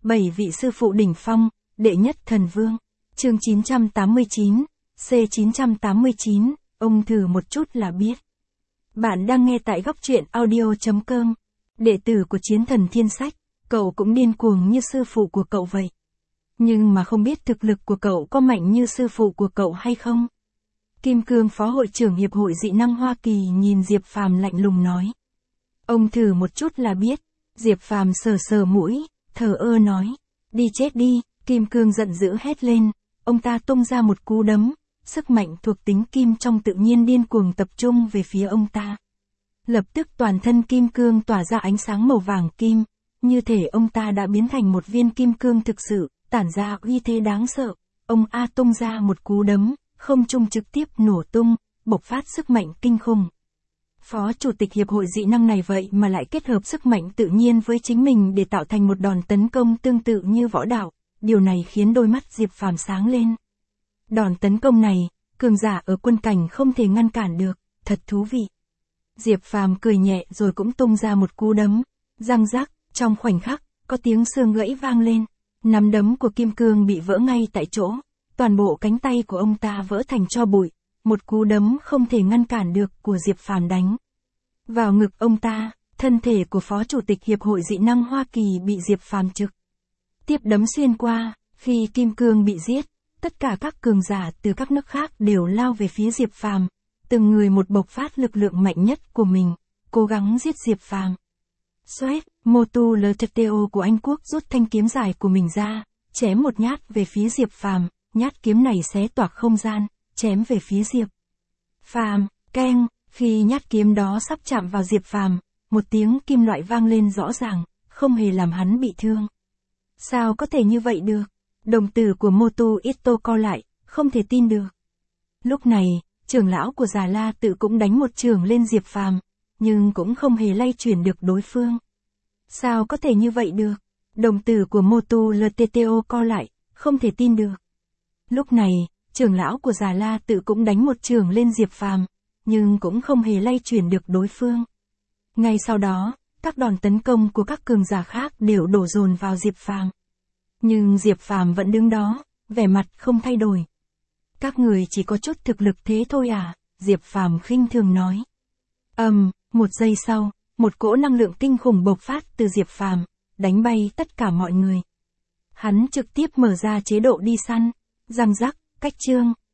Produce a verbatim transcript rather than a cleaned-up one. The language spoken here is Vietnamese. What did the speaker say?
bảy vị sư phụ đỉnh phong, đệ nhất thần vương. Chương chín trăm tám mươi chín, C chín trăm tám mươi chín, ông thử một chút là biết. Bạn đang nghe tại góc truyện audio.com. Đệ tử của chiến thần thiên sách, cậu cũng điên cuồng như sư phụ của cậu vậy. Nhưng mà không biết thực lực của cậu có mạnh như sư phụ của cậu hay không? Kim Cương phó hội trưởng Hiệp hội dị năng Hoa Kỳ nhìn Diệp Phàm lạnh lùng nói. Ông thử một chút là biết. Diệp Phàm sờ sờ mũi, thờ ơ nói. Đi chết đi, Kim Cương giận dữ hét lên. Ông ta tung ra một cú đấm, sức mạnh thuộc tính kim trong tự nhiên điên cuồng tập trung về phía ông ta. Lập tức toàn thân Kim Cương tỏa ra ánh sáng màu vàng kim, như thể ông ta đã biến thành một viên kim cương thực sự, tản ra uy thế đáng sợ. Ông A tung ra một cú đấm, không trung trực tiếp nổ tung, bộc phát sức mạnh kinh khủng. Phó chủ tịch hiệp hội dị năng này vậy mà lại kết hợp sức mạnh tự nhiên với chính mình để tạo thành một đòn tấn công tương tự như võ đạo, điều này khiến đôi mắt Diệp Phàm sáng lên. Đòn tấn công này, cường giả ở quân cảnh không thể ngăn cản được, thật thú vị. Diệp Phàm cười nhẹ rồi cũng tung ra một cú đấm, răng rắc, trong khoảnh khắc, có tiếng xương gãy vang lên, nắm đấm của Kim Cương bị vỡ ngay tại chỗ, toàn bộ cánh tay của ông ta vỡ thành tro bụi, một cú đấm không thể ngăn cản được của Diệp Phàm đánh vào ngực ông ta, thân thể của phó chủ tịch hiệp hội dị năng Hoa Kỳ bị Diệp Phàm trực tiếp đấm xuyên qua. Khi Kim Cương bị giết, tất cả các cường giả từ các nước khác đều lao về phía Diệp Phàm, từng người một bộc phát lực lượng mạnh nhất của mình, cố gắng giết Diệp Phàm. Xoét, Motu L T T O của Anh Quốc rút thanh kiếm dài của mình ra, chém một nhát về phía Diệp Phàm, nhát kiếm này xé toạc không gian, chém về phía Diệp Phàm, keng, khi nhát kiếm đó sắp chạm vào Diệp Phàm, một tiếng kim loại vang lên rõ ràng, không hề làm hắn bị thương. Sao có thể như vậy được? Đồng tử của Motu Ito co lại, không thể tin được. Lúc này, trưởng lão của Già La tự cũng đánh một chưởng lên Diệp Phàm, nhưng cũng không hề lay chuyển được đối phương. Sao có thể như vậy được? Đồng tử của Motu L T T O co lại, không thể tin được. Lúc này, trưởng lão của Già La tự cũng đánh một chưởng lên Diệp Phàm, nhưng cũng không hề lay chuyển được đối phương. Ngay sau đó, các đòn tấn công của các cường giả khác đều đổ dồn vào Diệp Phàm. Nhưng Diệp Phàm vẫn đứng đó, vẻ mặt không thay đổi. Các người chỉ có chút thực lực thế thôi à? Diệp Phàm khinh thường nói. Ầm, um, một giây sau, một cỗ năng lượng kinh khủng bộc phát từ Diệp Phàm, đánh bay tất cả mọi người. Hắn trực tiếp mở ra chế độ đi săn, răng rắc, cách chương,